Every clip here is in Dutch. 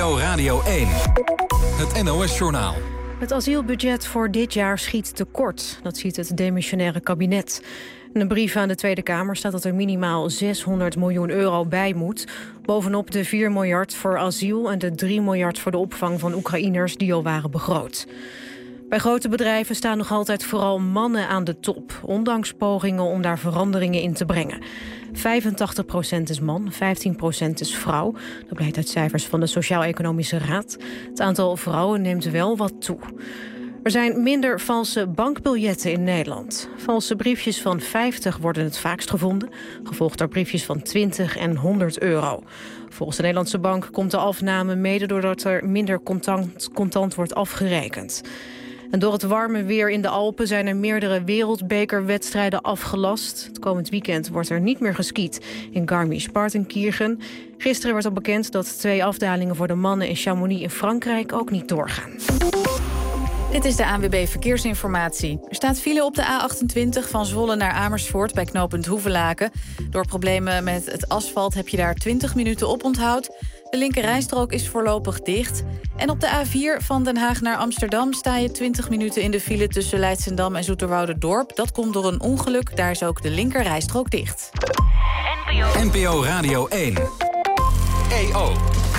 NPO Radio 1. Het NOS-journaal. Het asielbudget voor dit jaar schiet tekort. Dat ziet het demissionaire kabinet. In een brief aan de Tweede Kamer staat dat er minimaal 600 miljoen euro bij moet. Bovenop de 4 miljard voor asiel en de 3 miljard voor de opvang van Oekraïners die al waren begroot. Bij grote bedrijven staan nog altijd vooral mannen aan de top, ondanks pogingen om daar veranderingen in te brengen. 85% is man, 15% is vrouw. Dat blijkt uit cijfers van de Sociaal-Economische Raad. Het aantal vrouwen neemt wel wat toe. Er zijn minder valse bankbiljetten in Nederland. Valse briefjes van 50 worden het vaakst gevonden, gevolgd door briefjes van 20 en 100 euro. Volgens de Nederlandse Bank komt de afname mede doordat er minder contant wordt afgerekend. En door het warme weer in de Alpen zijn er meerdere wereldbekerwedstrijden afgelast. Het komend weekend wordt er niet meer geskiet in Garmisch-Partenkirchen. Gisteren werd al bekend dat 2 afdalingen voor de mannen in Chamonix in Frankrijk ook niet doorgaan. Dit is de ANWB Verkeersinformatie. Er staat file op de A28 van Zwolle naar Amersfoort bij knooppunt Hoevelaken. Door problemen met het asfalt heb je daar 20 minuten op onthoud. De linkerrijstrook is voorlopig dicht. En op de A4 van Den Haag naar Amsterdam sta je 20 minuten in de file tussen Leidschendam en Zoeterwoude-Dorp. Dat komt door een ongeluk, daar is ook de linkerrijstrook dicht. NPO Radio 1. EO.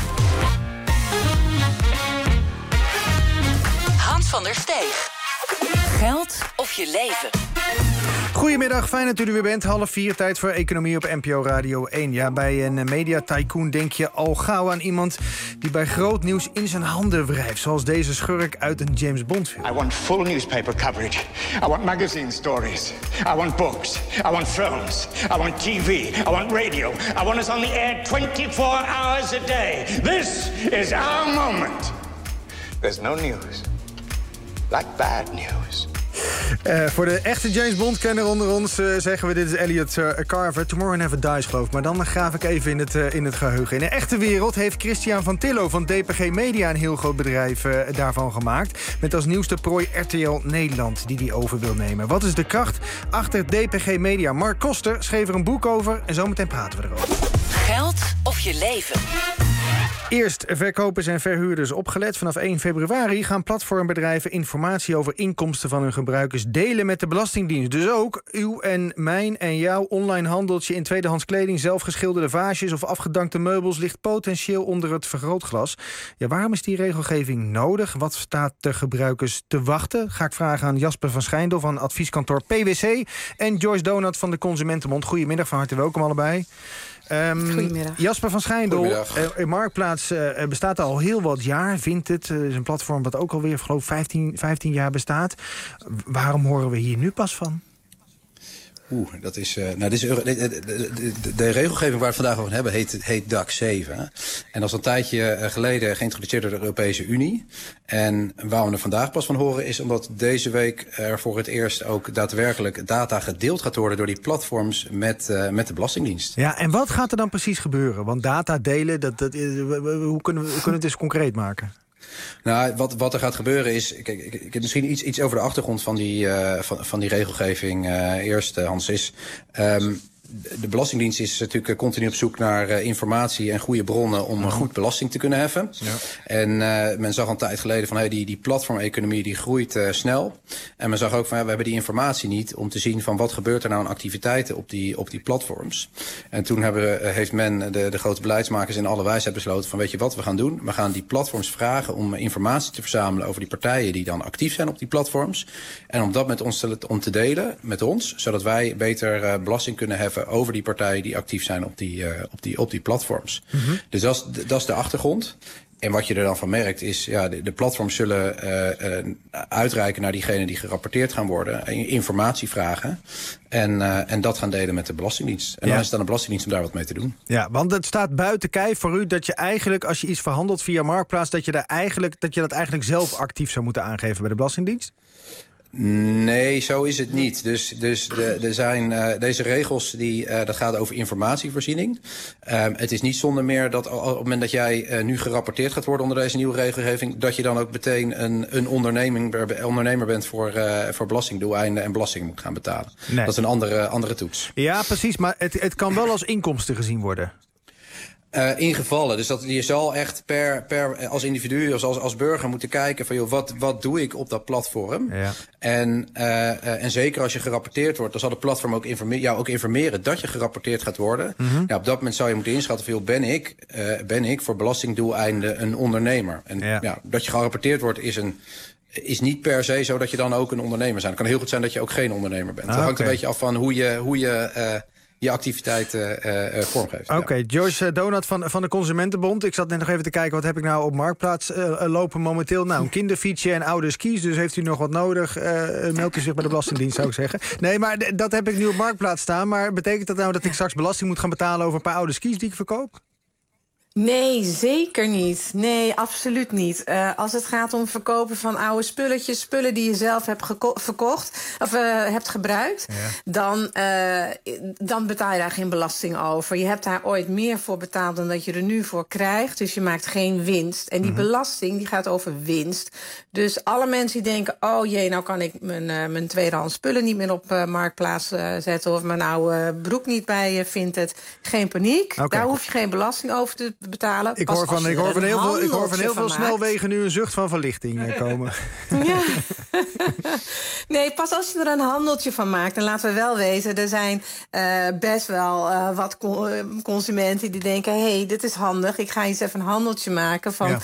Hans van der Steeg. Geld of je leven? Goedemiddag, fijn dat u er weer bent. 3:30, tijd voor Economie op NPO Radio 1. Ja, bij een media-tycoon denk je al gauw aan iemand die bij groot nieuws in zijn handen wrijft. Zoals deze schurk uit een James Bond film. I want full newspaper coverage. I want magazine stories. I want books. I want films. I want TV. I want radio. I want us on the air 24 hours a day. This is our moment. There's no news like bad news. Voor de echte James Bond-kenner onder ons zeggen we... dit is Elliot Carver, Tomorrow Never Dies, geloof ik. Maar dan graaf ik even in het geheugen. In de echte wereld heeft Christian van Tillo van DPG Media... een heel groot bedrijf daarvan gemaakt. Met als nieuwste prooi RTL Nederland, die over wil nemen. Wat is de kracht achter DPG Media? Mark Koster schreef er een boek over en zometeen praten we erover. Geld of je leven? Eerst verkopers en verhuurders opgelet. Vanaf 1 februari gaan platformbedrijven informatie over inkomsten van hun gebruikers delen met de Belastingdienst. Dus ook uw en mijn en jouw online handeltje in tweedehands kleding, zelfgeschilderde vaasjes of afgedankte meubels ligt potentieel onder het vergrootglas. Ja, waarom is die regelgeving nodig? Wat staat de gebruikers te wachten? Ga ik vragen aan Jasper van Schijndel van advieskantoor PwC en Joyce Donat van de Consumentenbond. Goedemiddag, van harte welkom allebei. Goedemiddag. Jasper van Schijndel, Marktplaats bestaat al heel wat jaar. Vinted is een platform wat ook alweer, geloof ik, 15 jaar bestaat. Waarom horen we hier nu pas van? Dat is, de regelgeving waar we het vandaag over hebben heet DAC 7. En dat is een tijdje geleden geïntroduceerd door de Europese Unie. En waar we er vandaag pas van horen is omdat deze week er voor het eerst ook daadwerkelijk data gedeeld gaat worden door die platforms met de Belastingdienst. Ja, en wat gaat er dan precies gebeuren? Want data delen, hoe kunnen we het eens concreet maken? Nou, wat er gaat gebeuren is... Kijk, ik heb misschien iets over de achtergrond van die regelgeving. Eerst, Hans, is... de Belastingdienst is natuurlijk continu op zoek naar informatie en goede bronnen om goed belasting te kunnen heffen. Ja. En men zag een tijd geleden van die platformeconomie die groeit snel. En men zag ook van we hebben die informatie niet om te zien van wat gebeurt er nou aan activiteiten op die platforms. En toen heeft men, de grote beleidsmakers in alle wijsheid besloten van weet je wat we gaan doen? We gaan die platforms vragen om informatie te verzamelen over die partijen die dan actief zijn op die platforms. En om dat met ons te delen, met ons, zodat wij beter belasting kunnen heffen over die partijen die actief zijn op die platforms. Mm-hmm. Dus dat is de achtergrond. En wat je er dan van merkt is, de platforms zullen uitreiken naar diegenen die gerapporteerd gaan worden, informatie vragen en dat gaan delen met de Belastingdienst. En dan is het aan de Belastingdienst om daar wat mee te doen. Ja, want het staat buiten kijf voor u dat je eigenlijk, als je iets verhandelt via Marktplaats, dat je dat eigenlijk zelf actief zou moeten aangeven bij de Belastingdienst? Nee, zo is het niet. Dus er zijn deze regels dat gaat over informatievoorziening. Het is niet zonder meer dat op het moment dat jij nu gerapporteerd gaat worden onder deze nieuwe regelgeving, dat je dan ook meteen een ondernemer bent voor belastingdoeleinden en belasting moet gaan betalen. Nee. Dat is een andere toets. Ja, precies. Maar het kan wel als inkomsten gezien worden. Ingevallen. Dus je zal echt per als individu, als burger moeten kijken van, joh, wat doe ik op dat platform? Ja. En zeker als je gerapporteerd wordt, dan zal het platform ook jou ook informeren dat je gerapporteerd gaat worden. Mm-hmm. Ja, op dat moment zou je moeten inschatten van, joh, ben ik voor belastingdoeleinden een ondernemer? En dat je gerapporteerd wordt is niet per se zo dat je dan ook een ondernemer bent. Het kan heel goed zijn dat je ook geen ondernemer bent. Dat hangt een beetje af van hoe je je activiteit vormgeeft. Oké, Joyce Donat van de Consumentenbond. Ik zat net nog even te kijken, wat heb ik nou op Marktplaats lopen momenteel? Nou, een kinderfietsje en oude skis, dus heeft u nog wat nodig? Meldt u zich bij de Belastingdienst, zou ik zeggen. Nee, maar dat heb ik nu op Marktplaats staan. Maar betekent dat nou dat ik straks belasting moet gaan betalen over een paar oude skis die ik verkoop? Nee, zeker niet. Nee, absoluut niet. Als het gaat om verkopen van oude spulletjes, spullen die je zelf hebt verkocht of hebt gebruikt, dan betaal je daar geen belasting over. Je hebt daar ooit meer voor betaald dan dat je er nu voor krijgt. Dus je maakt geen winst. En die belasting die gaat over winst. Dus alle mensen die denken, oh jee, nou kan ik mijn tweedehands spullen niet meer op Marktplaats zetten, of mijn oude broek niet bij Vinted. Geen paniek. Okay. Daar hoef je geen belasting over te betalen. Ik hoor van heel veel snelwegen nu een zucht van verlichting komen. Ja. Nee, pas als je er een handeltje van maakt. En laten we wel wezen, er zijn best wel wat consumenten die denken, hey, dit is handig. Ik ga eens even een handeltje maken van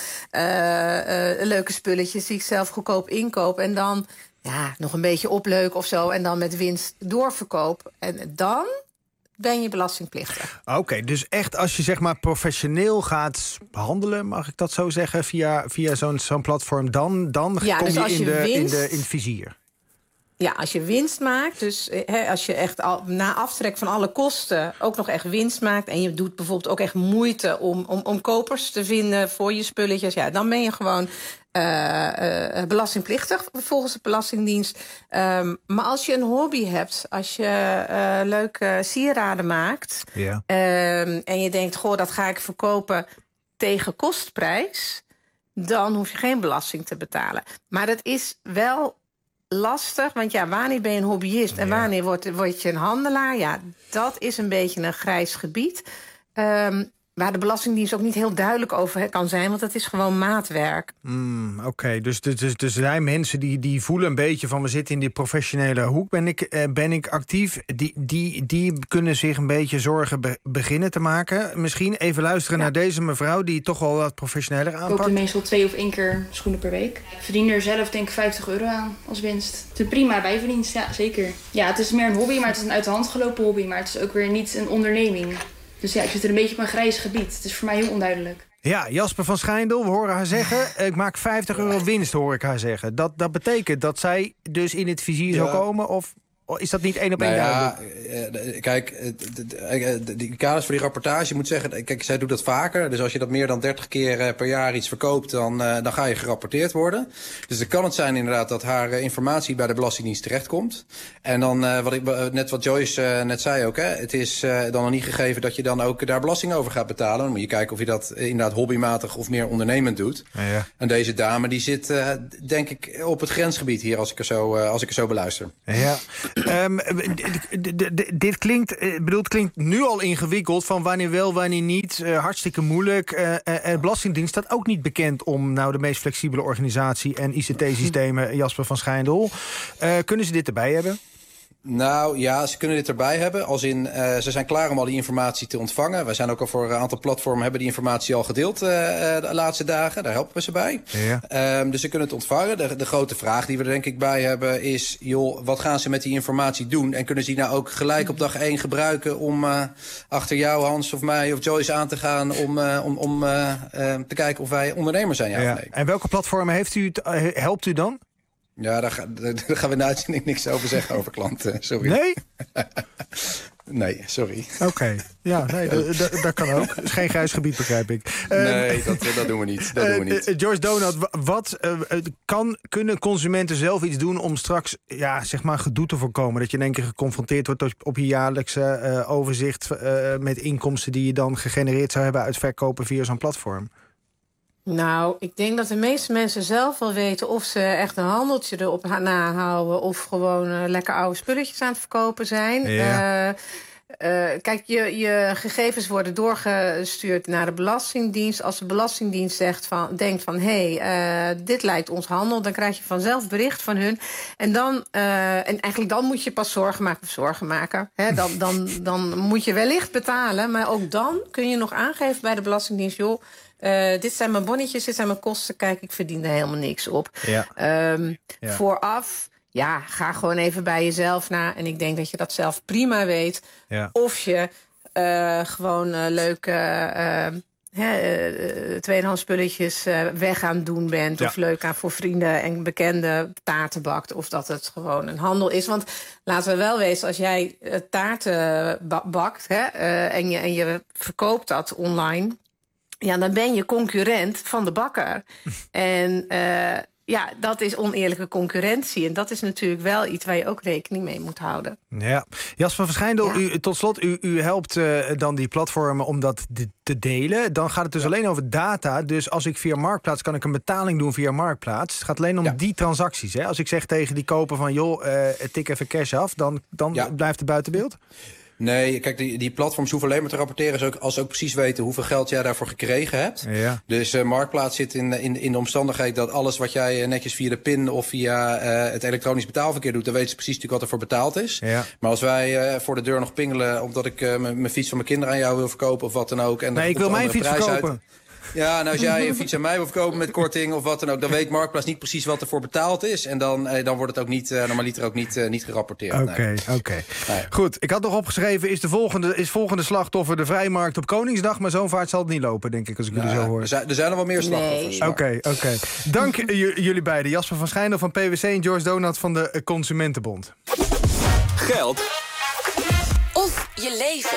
leuke spulletjes die ik zelf goedkoop inkoop. En dan nog een beetje opleuken of zo. En dan met winst doorverkoop. En dan ben je belastingplichtig. Oké, dus echt als je zeg maar professioneel gaat handelen, mag ik dat zo zeggen, via zo'n platform, dan kom dus je in het vizier. Ja, als je winst maakt, dus als je echt na aftrek van alle kosten ook nog echt winst maakt, en je doet bijvoorbeeld ook echt moeite om kopers te vinden voor je spulletjes, dan ben je gewoon belastingplichtig volgens de Belastingdienst. Maar als je een hobby hebt, als je leuke sieraden maakt, en je denkt, goh, dat ga ik verkopen tegen kostprijs, dan hoef je geen belasting te betalen. Maar dat is wel lastig, want wanneer ben je een hobbyist en wanneer word je een handelaar? Ja, dat is een beetje een grijs gebied. Waar de Belastingdienst ook niet heel duidelijk over kan zijn, want dat is gewoon maatwerk. Oké, dus er zijn mensen die voelen een beetje van, we zitten in die professionele hoek. Ben ik actief? Die kunnen zich een beetje zorgen beginnen te maken. Misschien even luisteren naar deze mevrouw, die toch wel wat professioneler aanpakt. Ik koop er meestal 2 of 1 keer schoenen per week. Ik verdien er zelf denk ik €50 aan als winst. Het is een prima bijverdienst, ja, zeker. Ja, het is meer een hobby, maar het is een uit de hand gelopen hobby. Maar het is ook weer niet een onderneming. Dus ik zit er een beetje op een grijs gebied. Het is voor mij heel onduidelijk. Ja, Jasper van Schijndel, we horen haar zeggen, ik maak €50 winst, hoor ik haar zeggen. Dat betekent dat zij dus in het vizier zou komen, of is dat niet 1 op 1 duidelijk? Kijk, die kaders voor die rapportage, moet zeggen, kijk, zij doet dat vaker. Dus als je dat meer dan 30 keer per jaar iets verkoopt, dan ga je gerapporteerd worden. Dus dan kan het zijn inderdaad dat haar informatie bij de Belastingdienst terechtkomt. En dan, wat Joyce net zei ook, het is dan nog niet gegeven dat je dan ook daar belasting over gaat betalen. Dan moet je kijken of je dat inderdaad hobbymatig of meer ondernemend doet. Ja. En deze dame, die zit, denk ik, op het grensgebied hier, als ik er zo beluister. Ja. Dit klinkt nu al ingewikkeld, van wanneer wel, wanneer niet. Hartstikke moeilijk. De Belastingdienst staat ook niet bekend om de meest flexibele organisatie en ICT-systemen, Jasper van Schijndel. Kunnen ze dit erbij hebben? Nou ja, ze kunnen dit erbij hebben. Als in, ze zijn klaar om al die informatie te ontvangen. Wij zijn ook al voor een aantal platformen hebben die informatie al gedeeld de laatste dagen. Daar helpen we ze bij. Ja. Dus ze kunnen het ontvangen. De grote vraag die we er denk ik bij hebben is, joh, wat gaan ze met die informatie doen? En kunnen ze die nou ook gelijk op dag 1 gebruiken om achter jou, Hans of mij of Joyce aan te gaan om te kijken of wij ondernemers zijn, ja of nee. En welke platformen helpt u dan? Ja, daar gaan we in de uitzending niks over zeggen over klanten. Sorry. Nee? Nee, sorry. Oké. Ja, nee, dat kan ook. Het is geen grijs gebied, begrijp ik. Nee, dat doen we niet. Joyce Donat, kunnen consumenten zelf iets doen om straks gedoe te voorkomen? Dat je in één keer geconfronteerd wordt op je jaarlijkse overzicht met inkomsten die je dan gegenereerd zou hebben uit verkopen via zo'n platform? Nou, ik denk dat de meeste mensen zelf wel weten of ze echt een handeltje erop nahouden of gewoon lekker oude spulletjes aan het verkopen zijn. Ja. kijk, je gegevens worden doorgestuurd naar de Belastingdienst. Als de Belastingdienst denkt van dit lijkt ons handel, dan krijg je vanzelf bericht van hun. En eigenlijk dan moet je pas zorgen maken. Hè? Dan moet je wellicht betalen, maar ook dan kun je nog aangeven bij de Belastingdienst, joh, dit zijn mijn bonnetjes, dit zijn mijn kosten. Kijk, ik verdien er helemaal niks op. Ja. Vooraf, ga gewoon even bij jezelf na. En ik denk dat je dat zelf prima weet. Ja. Of je gewoon leuke tweedehands spulletjes weg aan het doen bent. Ja. Of leuk voor vrienden en bekenden taarten bakt. Of dat het gewoon een handel is. Want laten we wel wezen, als jij taarten bakt en je verkoopt dat online, dan ben je concurrent van de bakker. En dat is oneerlijke concurrentie. En dat is natuurlijk wel iets waar je ook rekening mee moet houden. Ja. Jasper van Verschijndel, tot slot, u helpt dan die platformen om dat te delen. Dan gaat het dus alleen over data. Dus als ik via Marktplaats kan ik een betaling doen via Marktplaats. Het gaat alleen om die transacties. Hè? Als ik zeg tegen die koper van, joh, tik even cash af, dan blijft het buiten beeld? Nee, kijk, die platforms hoeven alleen maar te rapporteren als ze ook precies weten hoeveel geld jij daarvoor gekregen hebt. Ja. Dus Marktplaats zit in de omstandigheid dat alles wat jij netjes via de PIN of via het elektronisch betaalverkeer doet, dan weten ze precies natuurlijk wat er voor betaald is. Ja. Maar als wij voor de deur nog pingelen omdat ik mijn fiets van mijn kinderen aan jou wil verkopen of wat dan ook. En ik wil mijn fiets verkopen. Ja, en als jij een fiets aan mij wil verkopen met korting of wat dan ook, dan weet Marktplaats niet precies wat er voor betaald is. En dan wordt het ook niet, normaliter ook niet gerapporteerd. Oké. Nee. Goed, ik had nog opgeschreven, is volgende slachtoffer de Vrijmarkt op Koningsdag, maar zo'n vaart zal het niet lopen, denk ik, als ik jullie zo hoor. Er zijn nog wel meer slachtoffers. Oké. Dank jullie beiden. Jasper van Schijndel van PwC en Joyce Donat van de Consumentenbond. Geld of je leven.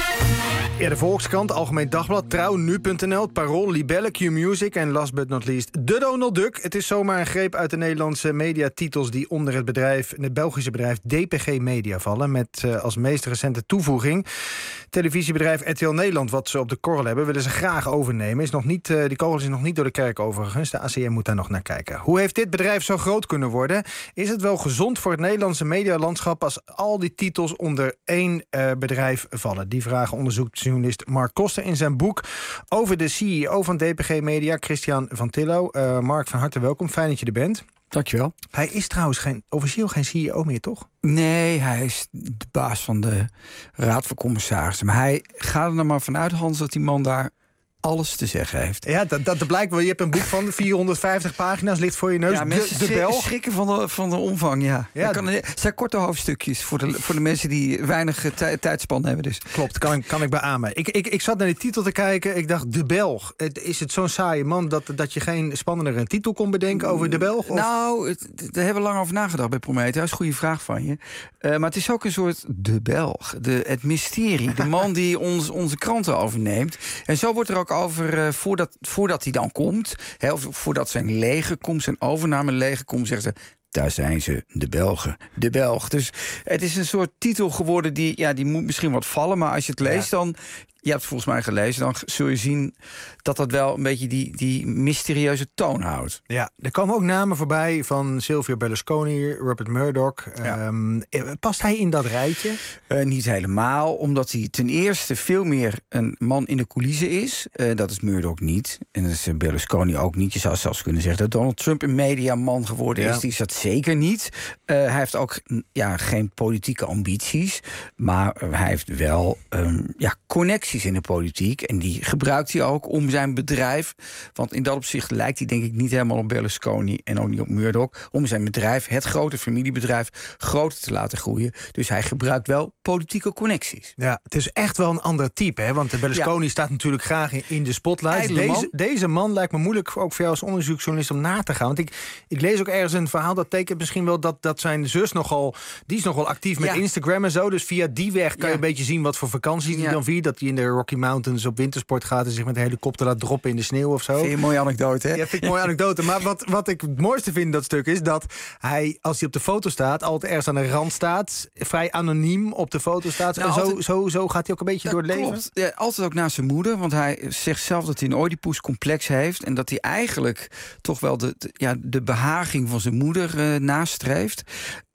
Ja, de Volkskrant, Algemeen Dagblad, Trouw, Nu.nl, Het Parool, Libelle, Q-Music en last but not least de Donald Duck. Het is zomaar een greep uit de Nederlandse mediatitels die onder het Belgische bedrijf DPG Media vallen. Met als meest recente toevoeging televisiebedrijf RTL Nederland, wat ze op de korrel hebben, willen ze graag overnemen. Die kogel is nog niet door de kerk overigens. De ACM moet daar nog naar kijken. Hoe heeft dit bedrijf zo groot kunnen worden? Is het wel gezond voor het Nederlandse medialandschap als al die titels onder één bedrijf vallen? Die vragen onderzoekt journalist Mark Koster in zijn boek over de CEO van DPG Media, Christian van Tillo. Mark, van harte welkom. Fijn dat je er bent. Dankjewel. Hij is trouwens officieel geen CEO meer, toch? Nee, hij is de baas van de Raad van Commissarissen. Maar hij gaat er maar vanuit, Hans, dat die man daar alles te zeggen heeft. Ja, dat blijkt wel. Je hebt een boek van 450 pagina's, ligt voor je neus. Ja, mensen schrikken van de omvang, ja. Het zijn korte hoofdstukjes voor de mensen die weinig tijdspan hebben. Dus. Klopt, kan ik beamen. Ik zat naar die titel te kijken. Ik dacht, De Belg. Is het zo'n saaie man dat je geen spannendere titel kon bedenken over De Belg? Of? Nou, daar hebben we lang over nagedacht bij Prometheus. Goede vraag van je. Maar het is ook een soort De Belg. Het mysterie. De man die onze kranten overneemt. En zo wordt er ook over, voordat hij dan komt, of voordat zijn leger komt, zijn overnameleger komt, zeggen ze, daar zijn ze, de Belgen, de Belg. Dus het is een soort titel geworden die moet misschien wat vallen, maar als je het leest dan, je hebt het volgens mij gelezen, dan zul je zien dat dat wel een beetje die mysterieuze toon houdt. Ja, er komen ook namen voorbij van Silvio Berlusconi, Rupert Murdoch. Ja. Past hij in dat rijtje? Niet helemaal, omdat hij ten eerste veel meer een man in de coulissen is. Dat is Murdoch niet. En dat is Berlusconi ook niet. Je zou zelfs kunnen zeggen dat Donald Trump een mediaman geworden is. Die is dat zeker niet. Hij heeft ook geen politieke ambities. Maar hij heeft wel connecties in de politiek. En die gebruikt hij ook om zijn bedrijf. Want in dat opzicht lijkt hij denk ik niet helemaal op Berlusconi en ook niet op Murdoch. Om zijn bedrijf, het grote familiebedrijf, groter te laten groeien. Dus hij gebruikt wel politieke connecties. Ja, het is echt wel een ander type, hè? Want de Berlusconi staat natuurlijk graag in de spotlight. Deze man lijkt me moeilijk ook voor jou als onderzoeksjournalist om na te gaan. Want ik lees ook ergens een verhaal dat tekent misschien wel dat zijn zus die is nogal actief met Instagram en zo. Dus via die weg kan je een beetje zien wat voor vakanties die dan viert. Dat hij in de Rocky Mountains op wintersport gaat en zich met een helikopter laat droppen in de sneeuw of zo. Vind je een mooie anekdote, hè? Ja, vind ik een mooie anekdote. Maar wat ik het mooiste vind in dat stuk is dat hij, als hij op de foto staat, altijd ergens aan de rand staat, vrij anoniem op de foto staat. Nou, en zo gaat hij ook een beetje door het leven. Klopt. Ja, altijd ook naast zijn moeder, want hij zegt zelf dat hij een Oedipus-complex heeft en dat hij eigenlijk toch wel de behaging van zijn moeder nastreeft.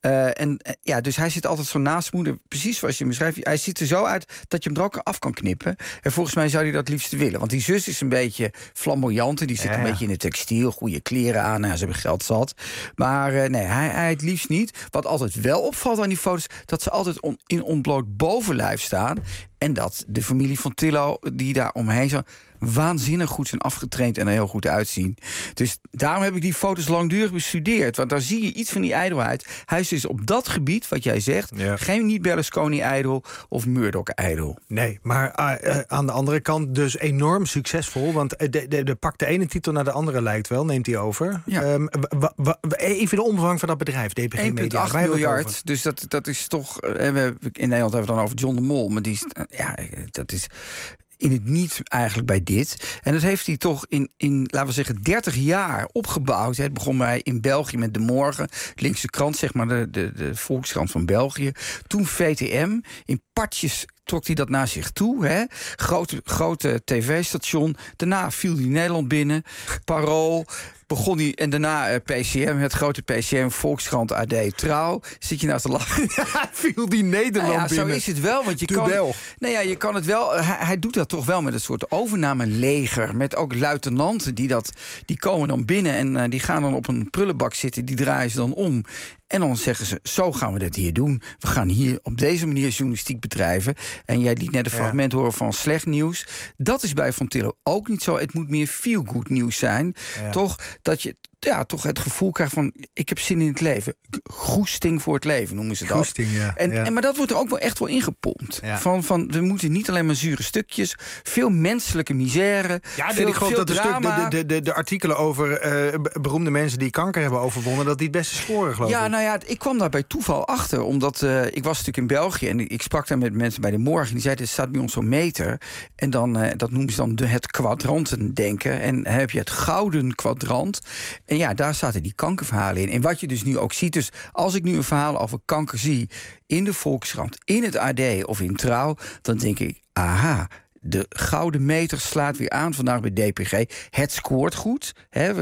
Dus hij zit altijd zo naast zijn moeder, precies zoals je hem beschrijft. Hij ziet er zo uit dat je hem er ook af kan knippen. En volgens mij zou hij dat liefst willen. Want die zus is een beetje flamboyant. Die zit een beetje in het textiel, goede kleren aan. Ze hebben geld zat. Maar hij het liefst niet. Wat altijd wel opvalt aan die foto's, dat ze altijd in ontbloot bovenlijf staan. En dat de familie van Tillo, die daar omheen zo waanzinnig goed zijn afgetraind en er heel goed uitzien. Dus daarom heb ik die foto's langdurig bestudeerd. Want daar zie je iets van die ijdelheid. Hij is dus op dat gebied, wat jij zegt, geen niet Berlusconi-ijdel of Murdoch-ijdel. Nee, maar aan de andere kant dus enorm succesvol. Want de pakt de ene titel naar de andere lijkt wel, neemt hij over. Ja. Even de omvang van dat bedrijf, DPG Media. 1,8 miljard. Dus dat is toch... in Nederland hebben we het dan over John de Mol. Maar dat is in het niet eigenlijk bij dit. En dat heeft hij toch in laten we zeggen, 30 jaar opgebouwd. Het begon bij in België met De Morgen, linkse krant, zeg maar, de Volkskrant van België. Toen VTM, in partjes trok hij dat naar zich toe. Hè? Grote tv-station. Daarna viel hij Nederland binnen. Parool. Begon hij, en daarna PCM, het grote PCM, Volkskrant, AD, Trouw. Zit je nou te lachen? Viel die Nederland binnen. Zo is het wel, want je kan het wel. Hij doet dat toch wel met een soort overnameleger. Met ook luitenanten die komen dan binnen en die gaan dan op een prullenbak zitten. Die draaien ze dan om. En dan zeggen ze, zo gaan we dat hier doen. We gaan hier op deze manier journalistiek bedrijven. En jij liet net een fragment horen van slecht nieuws. Dat is bij Van Tillo ook niet zo. Het moet meer feel-good nieuws zijn. Toch? Dat je toch het gevoel krijgt van, ik heb zin in het leven. Goesting voor het leven noemen ze dat. Goesting, maar dat wordt er ook wel echt wel ingepompt. Ja. Van we moeten niet alleen maar zure stukjes. Veel menselijke misère. Ja, ik geloof dat drama. De artikelen over beroemde mensen die kanker hebben overwonnen, dat die het beste scoren, geloof ik. Ik kwam daar bij toeval achter. Omdat ik was natuurlijk in België en ik sprak daar met mensen bij De Morgen. Die zeiden, er staat bij ons zo'n meter. En dan, dat noemen ze dan het kwadrantendenken. En dan heb je het gouden kwadrant. En daar zaten die kankerverhalen in. En wat je dus nu ook ziet, dus als ik nu een verhaal over kanker zie in de Volkskrant, in het AD of in Trouw, dan denk ik, aha, de gouden meter slaat weer aan vandaag bij DPG. Het scoort goed.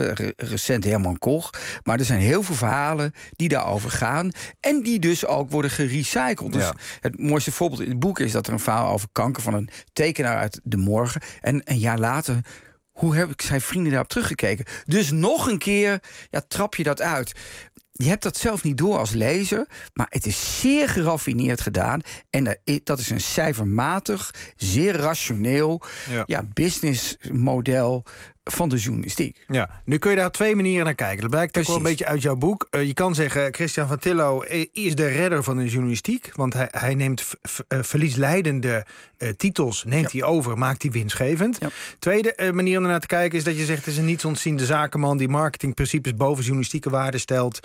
Recent Herman Koch. Maar er zijn heel veel verhalen die daarover gaan. En die dus ook worden gerecycled. Dus het mooiste voorbeeld in het boek is dat er een verhaal over kanker van een tekenaar uit De Morgen. En een jaar later, hoe heb ik zijn vrienden daarop teruggekeken? Dus nog een keer trap je dat uit. Je hebt dat zelf niet door als lezer, maar het is zeer geraffineerd gedaan. En dat is een cijfermatig, zeer rationeel businessmodel van de journalistiek. Ja, nu kun je daar op twee manieren naar kijken. Dat blijkt ook wel een beetje uit jouw boek. Je kan zeggen, Christian van Tillo is de redder van de journalistiek. Want hij neemt verliesleidende titels, neemt hij over, maakt die winstgevend. Ja. Tweede manier om ernaar te kijken is dat je zegt, het is een niet ontziende zakenman die marketingprincipes boven journalistieke waarden stelt.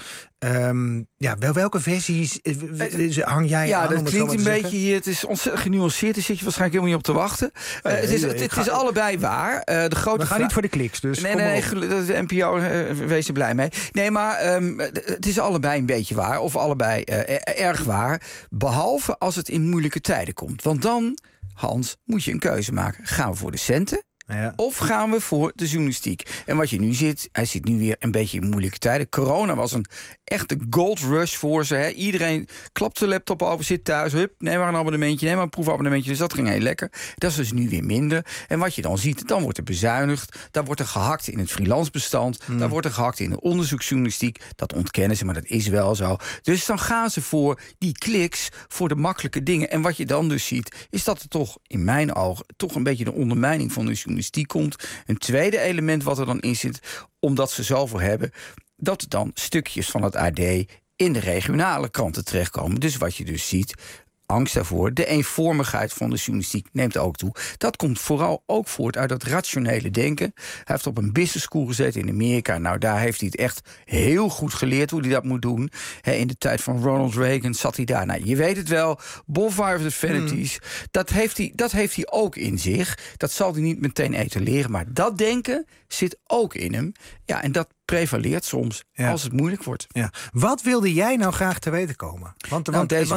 Welke versies hang jij aan? Dat klinkt een beetje hier. Het is ontzettend genuanceerd. Daar zit je waarschijnlijk helemaal niet op te wachten. Het is allebei waar. We gaan niet voor de kliks, dus nee, de NPO, wees er blij mee. Nee, maar het is allebei een beetje waar. Of allebei erg waar. Behalve als het in moeilijke tijden komt. Want dan, Hans, moet je een keuze maken. Gaan we voor de centen? Ja. Of gaan we voor de journalistiek? En wat je nu ziet, hij zit nu weer een beetje in moeilijke tijden. Corona was een echte gold rush voor ze. Hè. Iedereen klapt de laptop over, zit thuis. Hup, neem maar een abonnementje, neem maar een proefabonnementje. Dus dat ging heel lekker. Dat is dus nu weer minder. En wat je dan ziet, dan wordt er bezuinigd. Dan wordt er gehakt in het freelancebestand. Dan wordt er gehakt in de onderzoeksjournalistiek. Dat ontkennen ze, maar dat is wel zo. Dus dan gaan ze voor die kliks, voor de makkelijke dingen. En wat je dan dus ziet, is dat er toch, in mijn ogen, toch een beetje de ondermijning van de journalistiek komt. Een tweede element wat er dan in zit, omdat ze zoveel hebben, dat er dan stukjes van het AD in de regionale kranten terechtkomen. Dus wat je dus ziet, angst daarvoor, de eenvormigheid van de journalistiek neemt ook toe. Dat komt vooral ook voort uit dat rationele denken. Hij heeft op een business school gezeten in Amerika. Nou, daar heeft hij het echt heel goed geleerd hoe hij dat moet doen. In de tijd van Ronald Reagan zat hij daar. Nou, je weet het wel, Bonfire of the Vanities. Dat heeft hij ook in zich. Dat zal hij niet meteen etaleren, maar dat denken zit ook in hem. Ja, en dat prevaleert soms als het moeilijk wordt. Ja. Wat wilde jij nou graag te weten komen? Want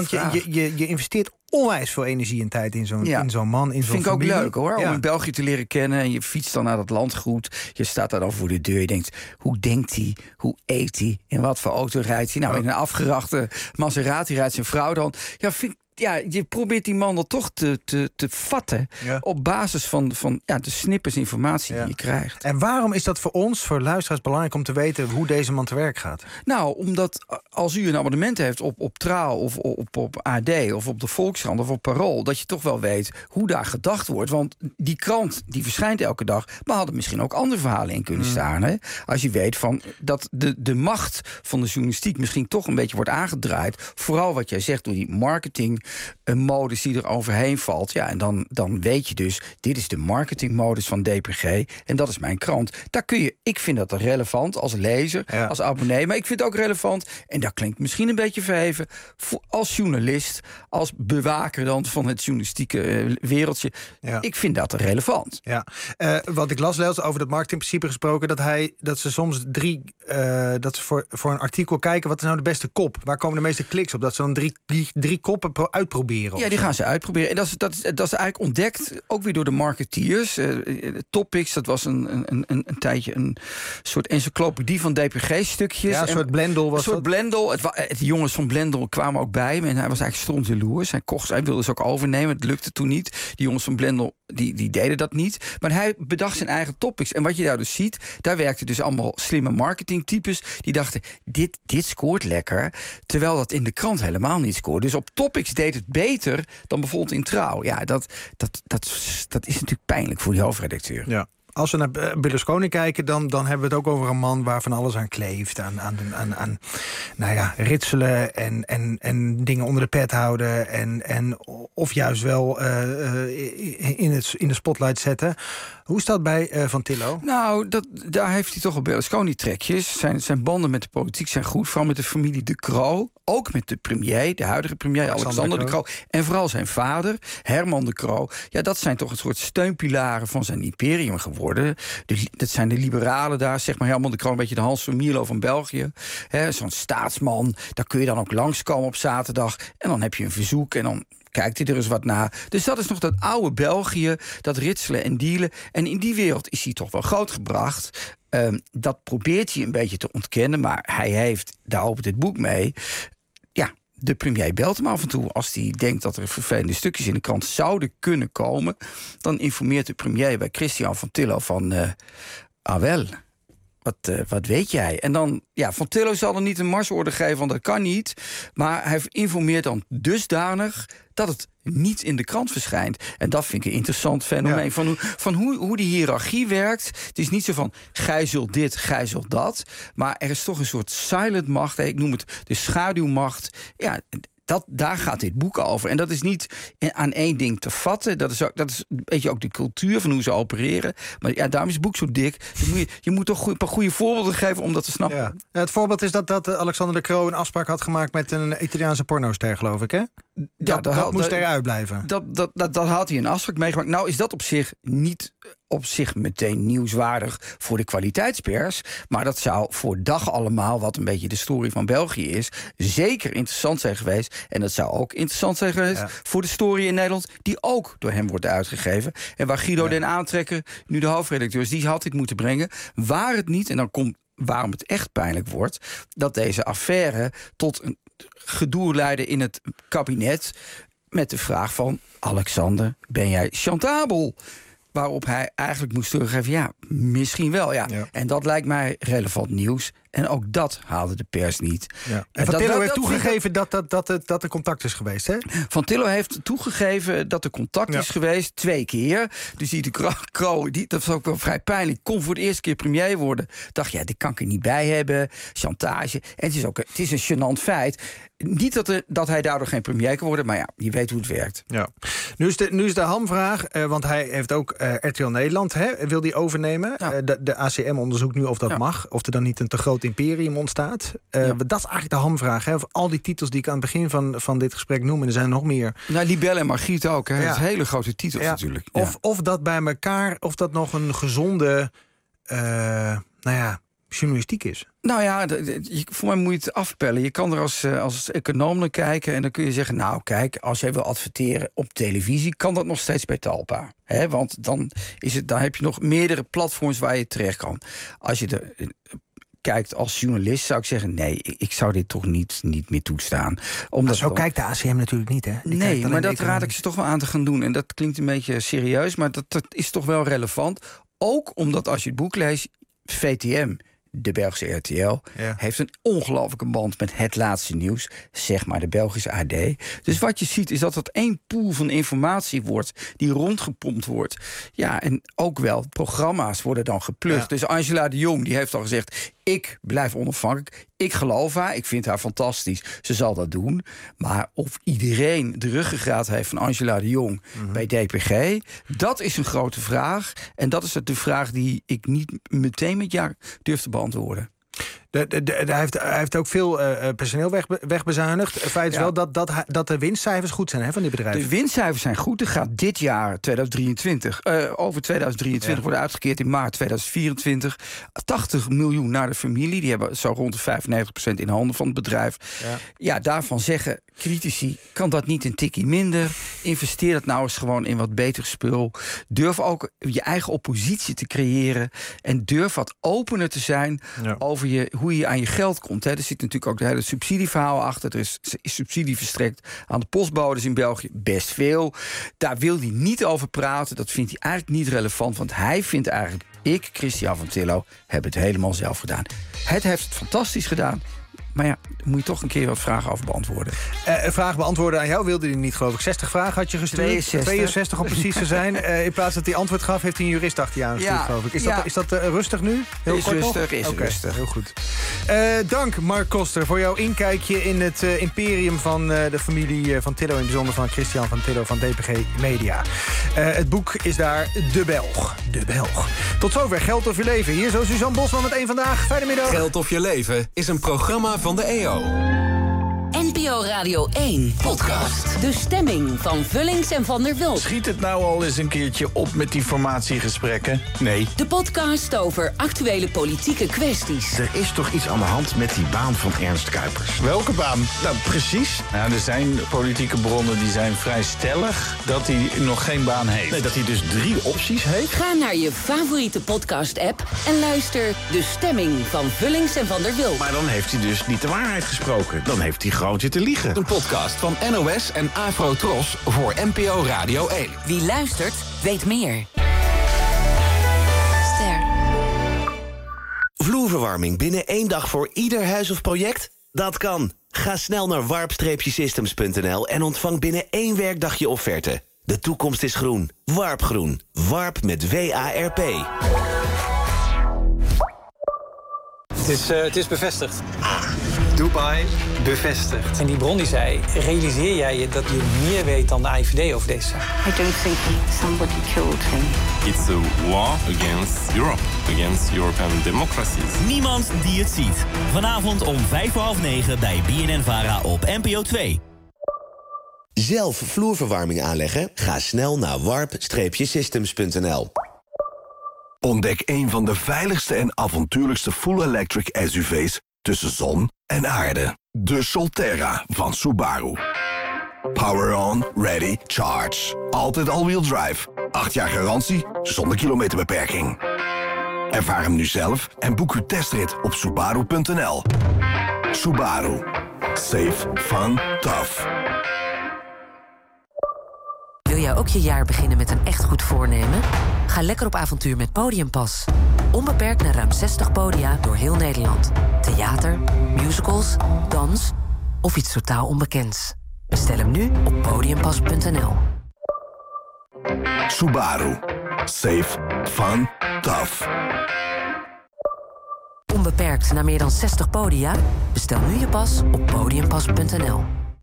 je investeert onwijs veel energie en tijd in zo'n man, in zo'n familie. Vind ik ook leuk hoor, om in België te leren kennen. En je fietst dan naar dat landgoed. Je staat daar dan voor de deur. Je denkt, hoe denkt hij? Hoe eet hij? In wat voor auto rijdt hij? Nou, in een afgerachte Maserati rijdt zijn vrouw dan. Je probeert die man dan toch te vatten op basis van de snippers informatie die je krijgt. En waarom is dat voor ons, voor luisteraars, belangrijk om te weten hoe deze man te werk gaat? Nou, omdat als u een abonnement heeft op Trouw of op AD of op de Volkskrant of op Parool, dat je toch wel weet hoe daar gedacht wordt. Want die krant die verschijnt elke dag, maar hadden misschien ook andere verhalen in kunnen staan. Hè? Als je weet van dat de macht van de journalistiek misschien toch een beetje wordt aangedraaid. Vooral wat jij zegt door die marketing. Een modus die er overheen valt. Ja, en dan weet je dus, dit is de marketingmodus van DPG. En dat is mijn krant. Ik vind dat relevant als lezer, als abonnee. Maar ik vind het ook relevant, en dat klinkt misschien een beetje verheven, als journalist, als bewaker dan van het journalistieke wereldje. Ja. Ik vind dat relevant. Ja. Wat ik las over dat marketingprincipe gesproken, dat ze soms dat ze voor een artikel kijken, wat is nou de beste kop? Waar komen de meeste kliks op? Dat ze dan drie koppen uitproberen. Ja, die gaan ze uitproberen. En dat is eigenlijk ontdekt, ook weer door de marketeers. Topics, dat was een tijdje een soort encyclopedie van DPG-stukjes. Ja, een soort Blendel was een soort Blendel. De jongens van Blendel kwamen ook bij me en hij was eigenlijk strontjaloers. Hij wilde ze ook overnemen, het lukte toen niet. Die jongens van Blendel, die deden dat niet. Maar hij bedacht zijn eigen topics. En wat je daar dus ziet, daar werkten dus allemaal slimme marketingtypes. Die dachten, dit scoort lekker. Terwijl dat in de krant helemaal niet scoort. Dus op topics deed het beter dan bijvoorbeeld in Trouw. Ja, dat is natuurlijk pijnlijk voor die hoofdredacteur. Ja. Als we naar Berlusconi kijken, dan hebben we het ook over een man waar van alles aan kleeft. Aan ritselen en dingen onder de pet houden. En of juist wel in de spotlight zetten. Hoe is dat bij Van Tillo? Nou, daar heeft hij toch op Berlusconi-trekjes. Zijn banden met de politiek zijn goed. Vooral met de familie De Croo. Ook met de premier, de huidige premier Alexander De Croo. En vooral zijn vader, Herman De Croo. Ja, dat zijn toch een soort steunpilaren van zijn imperium geworden. Dat zijn de liberalen daar, zeg maar Herman De Croo, een beetje de Hans van Mierlo van België. Zo'n staatsman, daar kun je dan ook langskomen op zaterdag. En dan heb je een verzoek en dan kijkt hij er eens wat naar. Dus dat is nog dat oude België, dat ritselen en dealen. En in die wereld is hij toch wel grootgebracht. Dat probeert hij een beetje te ontkennen, maar hij heeft, daar opent het boek mee. Ja, de premier belt hem af en toe. Als hij denkt dat er vervelende stukjes in de krant zouden kunnen komen, dan informeert de premier bij Christian van Tillo van wel. Wat weet jij? En dan, Van Tillo zal er niet een marsorde geven, want dat kan niet. Maar hij informeert dan dusdanig dat het niet in de krant verschijnt. En dat vind ik een interessant fenomeen. Ja. Van hoe die hiërarchie werkt. Het is niet zo van, gij zult dit, gij zult dat. Maar er is toch een soort silent macht. Ik noem het de schaduwmacht. Ja, daar gaat dit boek over. En dat is niet aan één ding te vatten. Dat is een beetje ook de cultuur van hoe ze opereren. Maar daarom is het boek zo dik. Je moet toch een paar goede voorbeelden geven om dat te snappen. Ja. Het voorbeeld is dat Alexander De Croo een afspraak had gemaakt met een Italiaanse pornoster, geloof ik, hè? Dat moest eruit blijven. Dat had hij een afspraak meegemaakt. Nou is dat op zich meteen nieuwswaardig voor de kwaliteitspers. Maar dat zou voor Dag Allemaal, wat een beetje de story van België is, zeker interessant zijn geweest. En dat zou ook interessant zijn geweest voor de story in Nederland, die ook door hem wordt uitgegeven. En waar Guido den Aantrekker, nu de hoofdredacteur is, die had dit moeten brengen. Waar het niet, en dan komt waarom het echt pijnlijk wordt, dat deze affaire tot een gedoe leidde in het kabinet met de vraag van, Alexander, ben jij chantabel? Waarop hij eigenlijk moest teruggeven, misschien wel, ja. En dat lijkt mij relevant nieuws. En ook dat haalde de pers niet. Ja. En Van Tillo heeft toegegeven dat er contact is geweest, hè? Van Tillo heeft toegegeven dat er contact is geweest, 2 keer. Dus die De Croo, dat was ook wel vrij pijnlijk, kon voor de eerste keer premier worden. Dacht, dit kan ik er niet bij hebben. Chantage. En het is een gênant feit. Niet dat hij daardoor geen premier kan worden, maar je weet hoe het werkt. Ja. Nu is de hamvraag, want hij heeft ook RTL Nederland, wil die overnemen. Ja. De ACM onderzoekt nu of dat mag, of er dan niet een te groot imperium ontstaat. Dat is eigenlijk de hamvraag. Of al die titels die ik aan het begin van dit gesprek noem, en er zijn er nog meer. Nou, Libelle en Margriet ook. Dat is hele grote titels natuurlijk. Ja. Of dat bij elkaar, of dat nog een gezonde journalistiek is. Nou ja, voor mij moet je het afpellen. Je kan er als econoom naar kijken en dan kun je zeggen... nou kijk, als jij wil adverteren op televisie... kan dat nog steeds bij Talpa. Want dan heb je nog meerdere platforms waar je terecht kan. Als je kijkt als journalist, zou ik zeggen... nee, ik zou dit toch niet meer toestaan. Omdat zo kijkt de ACM natuurlijk niet, hè? Nee, maar dat raad ik ze toch wel aan te gaan doen. En dat klinkt een beetje serieus, maar dat is toch wel relevant. Ook omdat als je het boek leest, VTM... de Belgische RTL, heeft een ongelofelijke band met het laatste nieuws. Zeg maar de Belgische AD. Dus wat je ziet is dat dat één pool van informatie wordt... die rondgepompt wordt. Ja, en ook wel programma's worden dan geplukt. Ja. Dus Angela de Jong die heeft al gezegd... ik blijf onafhankelijk, ik geloof haar, ik vind haar fantastisch. Ze zal dat doen. Maar of iedereen de ruggengraat heeft van Angela de Jong... bij DPG, dat is een grote vraag. En dat is de vraag die ik niet meteen met ja durf te beantwoorden. Hij heeft ook veel personeel wegbezuinigd. Het feit is wel dat de winstcijfers goed zijn van die bedrijven. De winstcijfers zijn goed. Er gaat dit jaar, 2023... over 2023 worden uitgekeerd in maart 2024... 80 miljoen naar de familie. Die hebben zo rond de 95% in handen van het bedrijf. Ja, daarvan zeggen critici... kan dat niet een tikkie minder? Investeer dat nou eens gewoon in wat beter spul. Durf ook je eigen oppositie te creëren. En durf wat opener te zijn over hoe je aan je geld komt. Er zit natuurlijk ook het hele subsidieverhaal achter. Er is subsidie verstrekt aan de postbodes in België. Best veel. Daar wil hij niet over praten. Dat vindt hij eigenlijk niet relevant. Want hij vindt eigenlijk... ik, Christian van Tillo, heb het helemaal zelf gedaan. Het heeft het fantastisch gedaan. Maar ja, moet je toch een keer wat vragen over beantwoorden. Vragen beantwoorden aan jou wilde hij niet, geloof ik. 60 vragen had je gestuurd. 62 om precies te zijn. In plaats dat hij antwoord gaf, heeft hij een jurist achter je aangestuurd, geloof ik. Is dat rustig nu? Is rustig. Heel goed. Dank, Mark Koster, voor jouw inkijkje in het imperium van de familie van Tillo... in het bijzonder van Christian van Tillo van DPG Media. Het boek is daar De Belg. De Belg. Tot zover Geld of je leven. Hier zo Suzanne Bosman met Eén Vandaag. Fijne middag. Geld of je leven is een programma van de EO. NPO Radio 1 podcast. De stemming van Vullings en Van der Wulp. Schiet het nou al eens een keertje op met die formatiegesprekken? Nee. De podcast over actuele politieke kwesties. Er is toch iets aan de hand met die baan van Ernst Kuipers? Welke baan? Nou, precies. Nou, er zijn politieke bronnen die zijn vrij stellig dat hij nog geen baan heeft. Nee, dat hij dus 3 opties heeft. Ga naar je favoriete podcast-app en luister De Stemming van Vullings en Van der Wulp. Maar dan heeft hij dus niet de waarheid gesproken. Dan heeft hij groot zitten liegen. Een podcast van NOS en Afro Tros voor NPO Radio 1. Wie luistert, weet meer. Vloerverwarming binnen 1 dag voor ieder huis of project? Dat kan. Ga snel naar warp-systems.nl en ontvang binnen 1 werkdag je offerte. De toekomst is groen. Warpgroen. Warp met W-A-R-P. Het is bevestigd. Dubai bevestigd. En die bron die zei, realiseer jij je dat je meer weet dan de AIVD over deze zaak? I don't think somebody killed him. It's a war against Europe, against European democracies. Niemand die het ziet. Vanavond om 9:05 bij BNN-VARA op NPO 2. Zelf vloerverwarming aanleggen? Ga snel naar warp-systems.nl. Ontdek een van de veiligste en avontuurlijkste full-electric SUV's tussen zon en aarde. De Solterra van Subaru. Power on, ready, charge. Altijd all-wheel drive. 8 jaar garantie, zonder kilometerbeperking. Ervaar hem nu zelf en boek uw testrit op Subaru.nl. Subaru. Safe, fun, tough. Wil jij ook je jaar beginnen met een echt goed voornemen? Ga lekker op avontuur met Podiumpas. Onbeperkt naar ruim 60 podia door heel Nederland. Theater, musicals, dans of iets totaal onbekends. Bestel hem nu op podiumpas.nl. Subaru. Safe, fun, tough. Onbeperkt naar meer dan 60 podia? Bestel nu je pas op podiumpas.nl.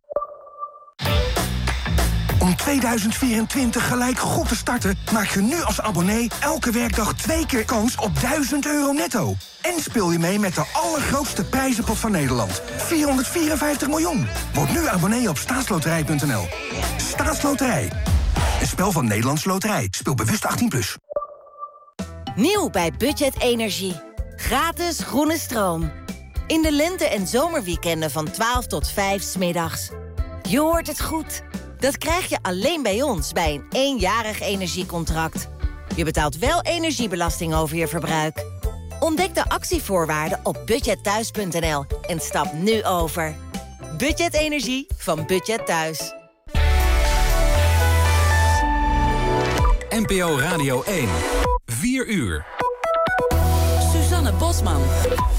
Om 2024 gelijk goed te starten, maak je nu als abonnee elke werkdag 2 keer kans op €1000 netto. En speel je mee met de allergrootste prijzenpot van Nederland. 454 miljoen. Word nu abonnee op staatsloterij.nl. Staatsloterij. Een spel van Nederlandse Loterij. Speel bewust 18+. Nieuw bij Budget Energie. Gratis groene stroom. In de lente- en zomerweekenden van 12 tot 5 's middags. Je hoort het goed. Dat krijg je alleen bij ons bij een eenjarig energiecontract. Je betaalt wel energiebelasting over je verbruik. Ontdek de actievoorwaarden op budgetthuis.nl en stap nu over. Budget Energie van Budget Thuis. NPO Radio 1. 4 uur. Suzanne Bosman.